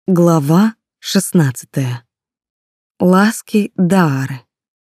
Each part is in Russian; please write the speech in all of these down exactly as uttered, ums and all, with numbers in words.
Глава шестнадцатая. Ласки Даары.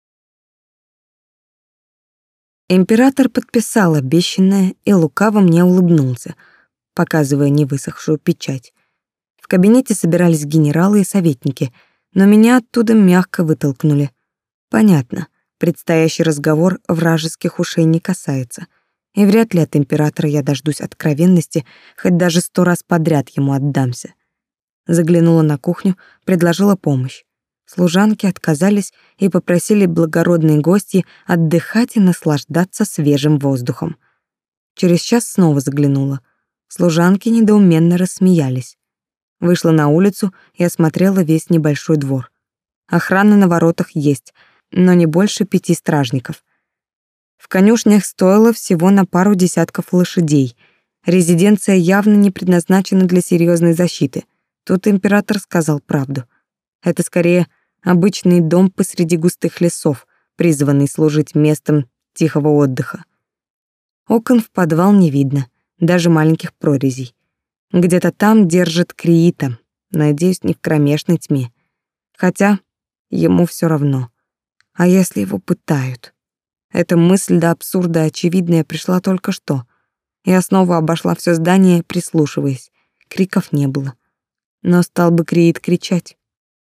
Император подписал обещанное и лукаво мне улыбнулся, показывая невысохшую печать. В кабинете собирались генералы и советники, но меня оттуда мягко вытолкнули. Понятно, предстоящий разговор вражеских ушей не касается, и вряд ли от императора я дождусь откровенности, хоть даже сто раз подряд ему отдамся. Заглянула на кухню, предложила помощь. Служанки отказались и попросили благородные гости отдыхать и наслаждаться свежим воздухом. Через час снова заглянула. Служанки недоуменно рассмеялись. Вышла на улицу и осмотрела весь небольшой двор. Охрана на воротах есть, но не больше пяти стражников. В конюшнях стоило всего на пару десятков лошадей. Резиденция явно не предназначена для серьезной защиты. Тут император сказал правду. Это скорее обычный дом посреди густых лесов, призванный служить местом тихого отдыха. Окон в подвал не видно, даже маленьких прорезей. Где-то там держит Криита, надеюсь, не в кромешной тьме. Хотя ему все равно. А если его пытают? Эта мысль до абсурда очевидная пришла только что. Я снова обошла все здание, прислушиваясь. Криков не было. Но стал бы Криит кричать.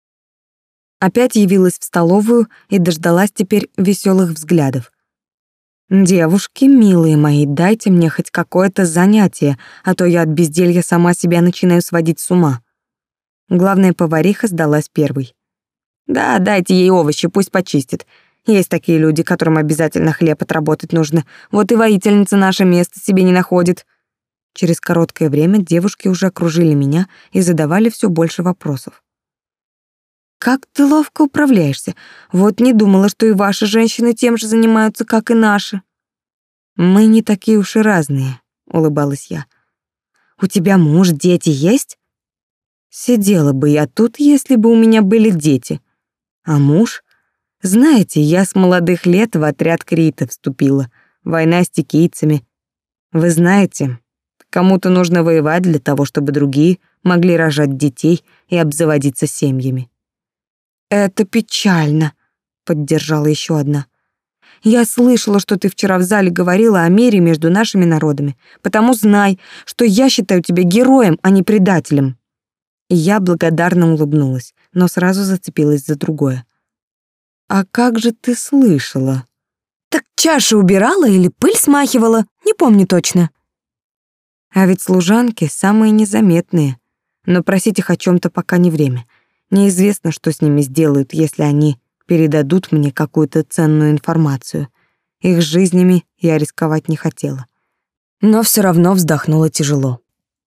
Опять явилась в столовую и дождалась теперь веселых взглядов. «Девушки, милые мои, дайте мне хоть какое-то занятие, а то я от безделья сама себя начинаю сводить с ума». Главная повариха сдалась первой. «Да, дайте ей овощи, пусть почистит. Есть такие люди, которым обязательно хлеб отработать нужно. Вот и воительница наше место себе не находит». Через короткое время девушки уже окружили меня и задавали все больше вопросов. «Как ты ловко управляешься? Вот не думала, что и ваши женщины тем же занимаются, как и наши». «Мы не такие уж и разные», — улыбалась я. «У тебя муж, дети есть?» «Сидела бы я тут, если бы у меня были дети. А муж? Знаете, я с молодых лет в отряд Криита вступила. Война с тикийцами. Вы знаете, кому-то нужно воевать для того, чтобы другие могли рожать детей и обзаводиться семьями». «Это печально», — поддержала еще одна. «Я слышала, что ты вчера в зале говорила о мире между нашими народами, потому знай, что я считаю тебя героем, а не предателем». И я благодарно улыбнулась, но сразу зацепилась за другое. «А как же ты слышала?» «Так чаши убирала или пыль смахивала? Не помню точно». А ведь служанки самые незаметные, но просить их о чем-то пока не время. Неизвестно, что с ними сделают, если они передадут мне какую-то ценную информацию. Их жизнями я рисковать не хотела. Но все равно вздохнула тяжело.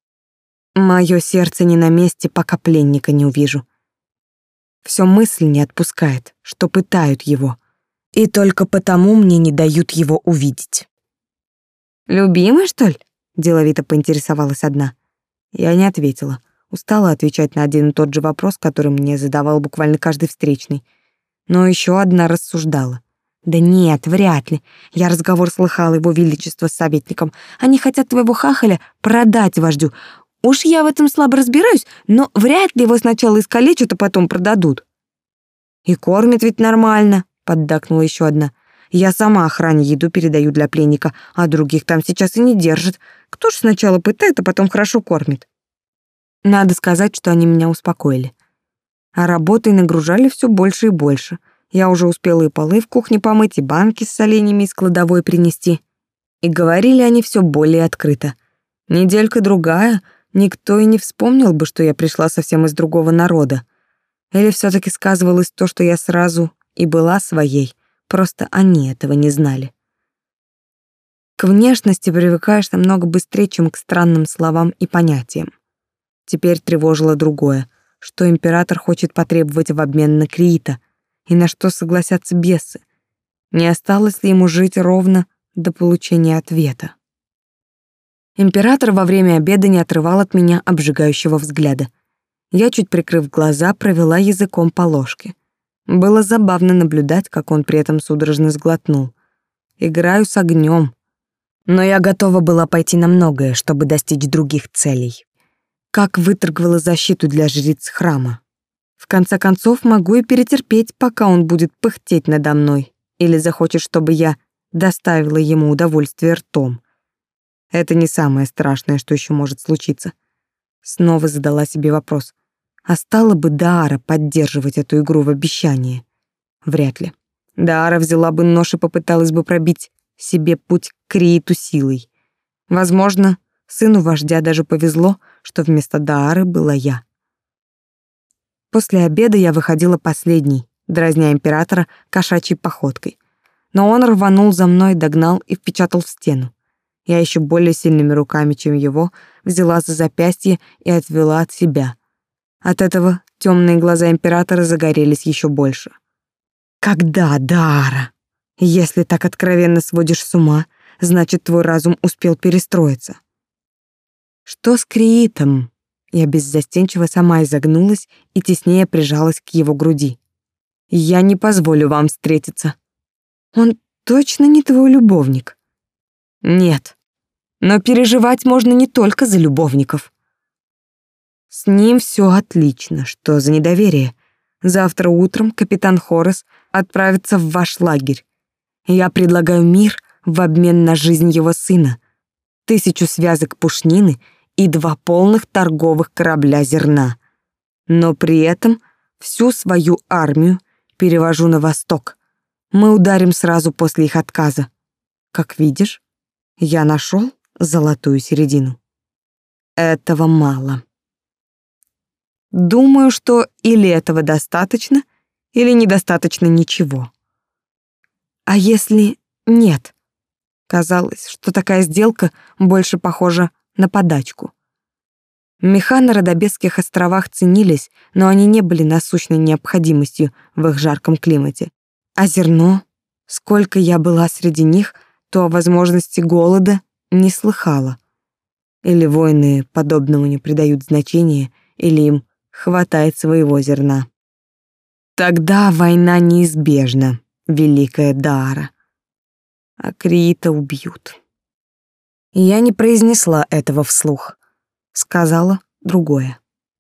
Мое сердце не на месте, пока пленника не увижу. Все мысль не отпускает, что пытают его. И только потому мне не дают его увидеть. «Любимый, что ли?» — деловито поинтересовалась одна. Я не ответила. Устала отвечать на один и тот же вопрос, который мне задавал буквально каждый встречный. Но еще одна рассуждала. «Да нет, вряд ли. Я разговор слыхала его величество с советником. Они хотят твоего хахаля продать вождю. Уж я в этом слабо разбираюсь, но вряд ли его сначала искалечат, а потом продадут». «И кормят ведь нормально», — поддакнула еще одна. «Я сама охране еду передаю для пленника, а других там сейчас и не держат. Кто ж сначала пытает, а потом хорошо кормит?» Надо сказать, что они меня успокоили. А работой нагружали все больше и больше. Я уже успела и полы в кухне помыть, и банки с соленьями из кладовой принести. И говорили они все более открыто. Неделька-другая, никто и не вспомнил бы, что я пришла совсем из другого народа. Или все таки сказывалось то, что я сразу и была своей, просто они этого не знали. К внешности привыкаешь намного быстрее, чем к странным словам и понятиям. Теперь тревожило другое, что император хочет потребовать в обмен на Криита, и на что согласятся бесы. Не осталось ли ему жить ровно до получения ответа? Император во время обеда не отрывал от меня обжигающего взгляда. Я, чуть прикрыв глаза, провела языком по ложке. Было забавно наблюдать, как он при этом судорожно сглотнул. Играю с огнем, но я готова была пойти на многое, чтобы достичь других целей. как выторговала защиту для жриц храма. В конце концов, могу и перетерпеть, пока он будет пыхтеть надо мной или захочет, чтобы я доставила ему удовольствие ртом. Это не самое страшное, что еще может случиться. Снова задала себе вопрос. А стала бы Даара поддерживать эту игру в обещание? Вряд ли. Даара взяла бы нож и попыталась бы пробить себе путь к Крииту силой. Возможно, сыну вождя даже повезло, что вместо Даары была я. После обеда я выходила последней, дразня императора кошачьей походкой. Но он рванул за мной, догнал и впечатал в стену. Я еще более сильными руками, чем его, взяла за запястье и отвела от себя. От этого темные глаза императора загорелись еще больше. «Когда, Даара? Если так откровенно сводишь с ума, значит, твой разум успел перестроиться». «Что с Криитом?» Я беззастенчиво сама изогнулась и теснее прижалась к его груди. «Я не позволю вам встретиться». «Он точно не твой любовник?» «Нет, но переживать можно не только за любовников». «С ним все отлично. Что за недоверие? Завтра утром капитан Хорес отправится в ваш лагерь. Я предлагаю мир в обмен на жизнь его сына, тысячу связок пушнины и два полных торговых корабля зерна. Но при этом всю свою армию перевожу на восток. Мы ударим сразу после их отказа. Как видишь, я нашел золотую середину. Этого мало. Думаю, что или этого достаточно, или недостаточно ничего. А если нет? Казалось, что такая сделка больше похожа на подачку. Меха на Родобесских островах ценились, но они не были насущной необходимостью в их жарком климате. А зерно, сколько я была среди них, то о возможности голода не слыхала. Или воины подобному не придают значения, или им хватает своего зерна. Тогда война неизбежна, великая Даара. А Криита убьют. Я не произнесла этого вслух. Сказала другое.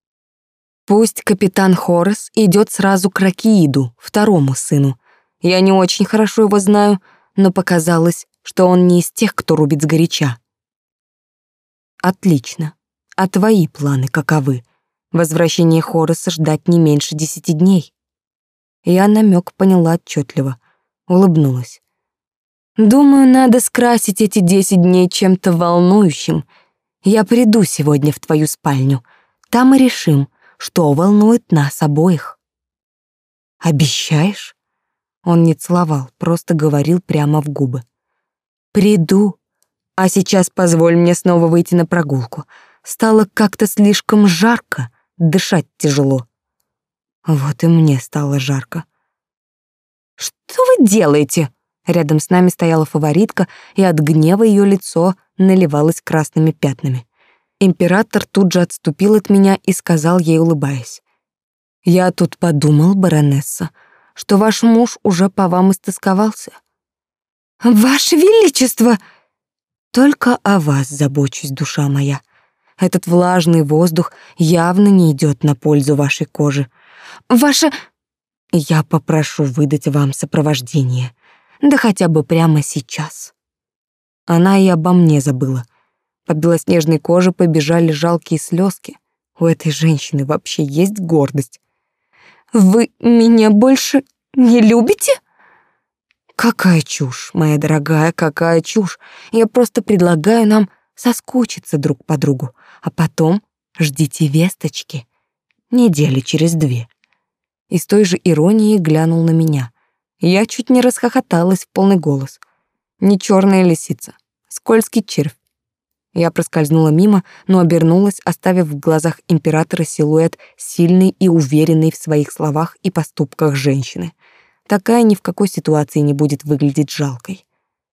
Пусть капитан Хорес идет сразу к Ракииду, второму сыну. Я не очень хорошо его знаю, но показалось, что он не из тех, кто рубит сгоряча. Отлично. А твои планы каковы? Возвращение Хореса ждать не меньше десяти дней. Я намек поняла отчетливо, улыбнулась. Думаю, надо скрасить эти десять дней чем-то волнующим. Я приду сегодня в твою спальню. Там и решим, что волнует нас обоих. Обещаешь? Он не целовал, просто говорил прямо в губы. Приду. А сейчас позволь мне снова выйти на прогулку. Стало как-то слишком жарко, дышать тяжело. Вот и мне стало жарко. Что вы делаете? Рядом с нами стояла фаворитка, и от гнева ее лицо наливалось красными пятнами. Император тут же отступил от меня и сказал ей, улыбаясь: «Я тут подумал, баронесса, что ваш муж уже по вам истосковался». «Ваше Величество!» «Только о вас забочусь, душа моя. Этот влажный воздух явно не идет на пользу вашей коже. Ваше...» «Я попрошу выдать вам сопровождение. Да хотя бы прямо сейчас». Она и обо мне забыла. По белоснежной коже побежали жалкие слезки. У этой женщины вообще есть гордость. «Вы меня больше не любите?» «Какая чушь, моя дорогая, какая чушь. Я просто предлагаю нам соскучиться друг по другу, а потом ждите весточки. Недели через две». И с той же иронией глянул на меня. Я чуть не расхохоталась в полный голос. Не черная лисица, скользкий червь. Я проскользнула мимо, но обернулась, оставив в глазах императора силуэт сильной и уверенной в своих словах и поступках женщины. Такая ни в какой ситуации не будет выглядеть жалкой.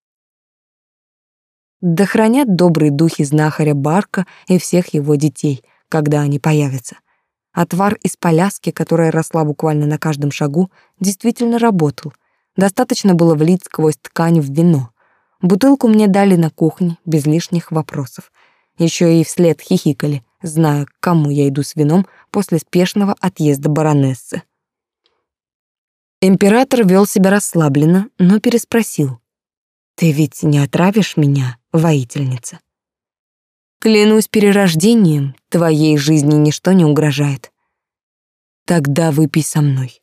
Да хранят добрые духи знахаря Барка и всех его детей, когда они появятся. Отвар из поляски, которая росла буквально на каждом шагу, действительно работал. Достаточно было влить сквозь ткань в вино. Бутылку мне дали на кухне, без лишних вопросов. Еще и вслед хихикали. зная, к кому я иду с вином после спешного отъезда баронессы. Император вел себя расслабленно, но переспросил. «Ты ведь не отравишь меня, воительница?» «Клянусь перерождением, твоей жизни ничто не угрожает». «Тогда выпей со мной».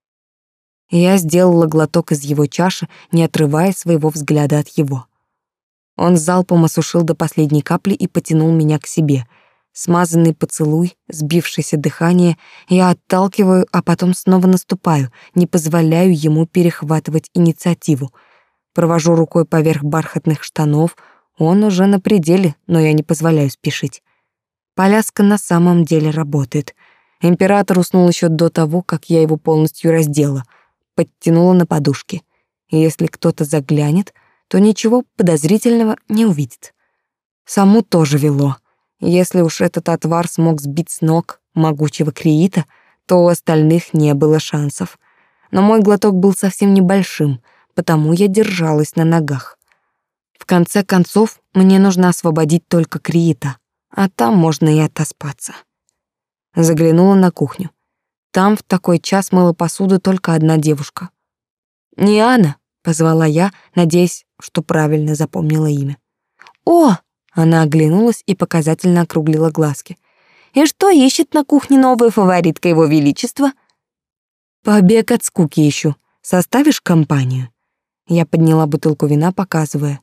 Я сделала глоток из его чаши, не отрывая своего взгляда от его. Он залпом осушил до последней капли и потянул меня к себе. Смазанный поцелуй, сбившееся дыхание, я отталкиваю, а потом снова наступаю, не позволяю ему перехватывать инициативу. Провожу рукой поверх бархатных штанов, он уже на пределе, но я не позволяю спешить. Поляска на самом деле работает. Император уснул еще до того, как я его полностью раздела, подтянула на подушке. И если кто-то заглянет, то ничего подозрительного не увидит. Саму тоже вело. Если уж этот отвар смог сбить с ног могучего Криита, то у остальных не было шансов. Но мой глоток был совсем небольшим, потому я держалась на ногах. В конце концов, мне нужно освободить только Криита, а там можно и отоспаться. Заглянула на кухню. Там в такой час мыла посуду только одна девушка. «Не Анна», — позвала я, надеясь, что правильно запомнила имя. «О!» — она оглянулась и показательно округлила глазки. «И что ищет на кухне новая фаворитка его величества?» «Побег от скуки ищу. Составишь компанию?» Я подняла бутылку вина, показывая.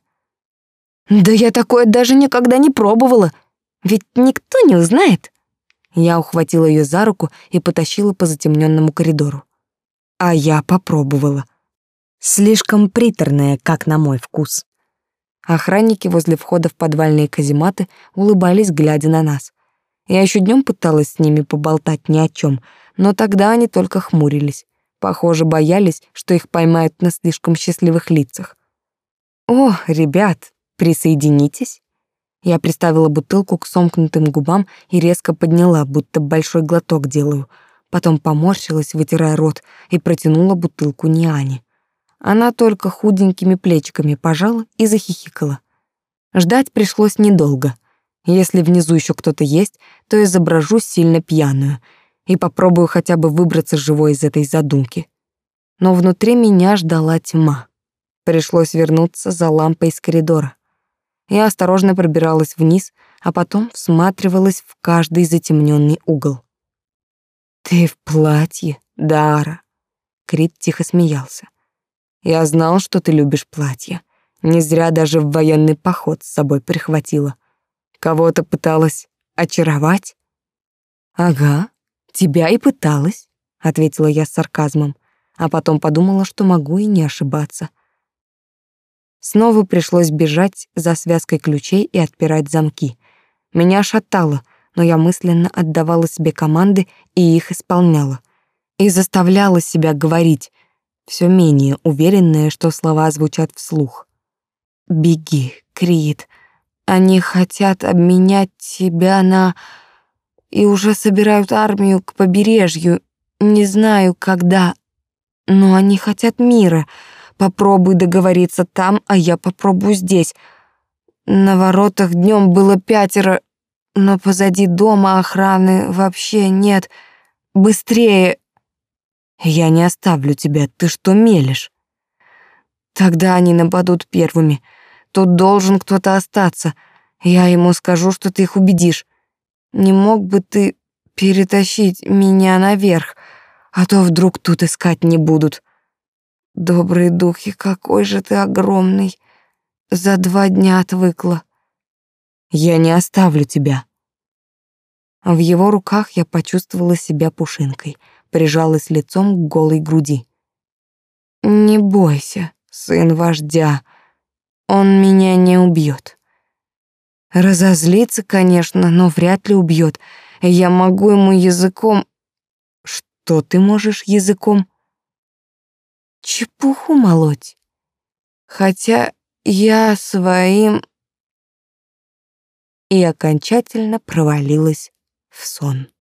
«Да я такое даже никогда не пробовала. Ведь никто не узнает». Я ухватила ее за руку и потащила по затемненному коридору. А я попробовала. Слишком приторная, как на мой вкус. Охранники возле входа в подвальные казематы улыбались, глядя на нас. Я еще днем пыталась с ними поболтать ни о чем, но тогда они только хмурились. Похоже, боялись, что их поймают на слишком счастливых лицах. «О, ребят, присоединитесь!» Я приставила бутылку к сомкнутым губам и резко подняла, будто большой глоток делаю. Потом поморщилась, вытирая рот, и протянула бутылку Ниане. Она только худенькими плечиками пожала и захихикала. Ждать пришлось недолго. Если внизу еще кто-то есть, то изображу сильно пьяную и попробую хотя бы выбраться живой из этой задумки. Но внутри меня ждала тьма. Пришлось вернуться за лампой из коридора. Я осторожно пробиралась вниз, а потом всматривалась в каждый затемненный угол. «Ты в платье, Дара?» Крит тихо смеялся. «Я знал, что ты любишь платья. Не зря даже в военный поход с собой прихватила. Кого-то пыталась очаровать?» «Ага, тебя и пыталась», — ответила я с сарказмом, а потом подумала, что могу и не ошибаться. Снова пришлось бежать за связкой ключей и отпирать замки. Меня шатало, но я мысленно отдавала себе команды и их исполняла. И заставляла себя говорить, все менее уверенная, что слова звучат вслух. «Беги, Крит. Они хотят обменять тебя на... и уже собирают армию к побережью. Не знаю, когда, но они хотят мира. Попробуй договориться там, а я попробую здесь. На воротах днем было пятеро, но позади дома охраны вообще нет. Быстрее!» «Я не оставлю тебя, ты что мелешь?» «Тогда они нападут первыми. Тут должен кто-то остаться. Я ему скажу, что ты их убедишь. Не мог бы ты перетащить меня наверх, а то вдруг тут искать не будут. Добрые духи, какой же ты огромный. За два дня отвыкла». «Я не оставлю тебя». В его руках я почувствовала себя пушинкой, прижалась лицом к голой груди. «Не бойся, сын вождя, он меня не убьет. Разозлится, конечно, но вряд ли убьет. Я могу ему языком...» «Что ты можешь языком?» «Чепуху молоть. Хотя я своим...» И окончательно провалилась в сон.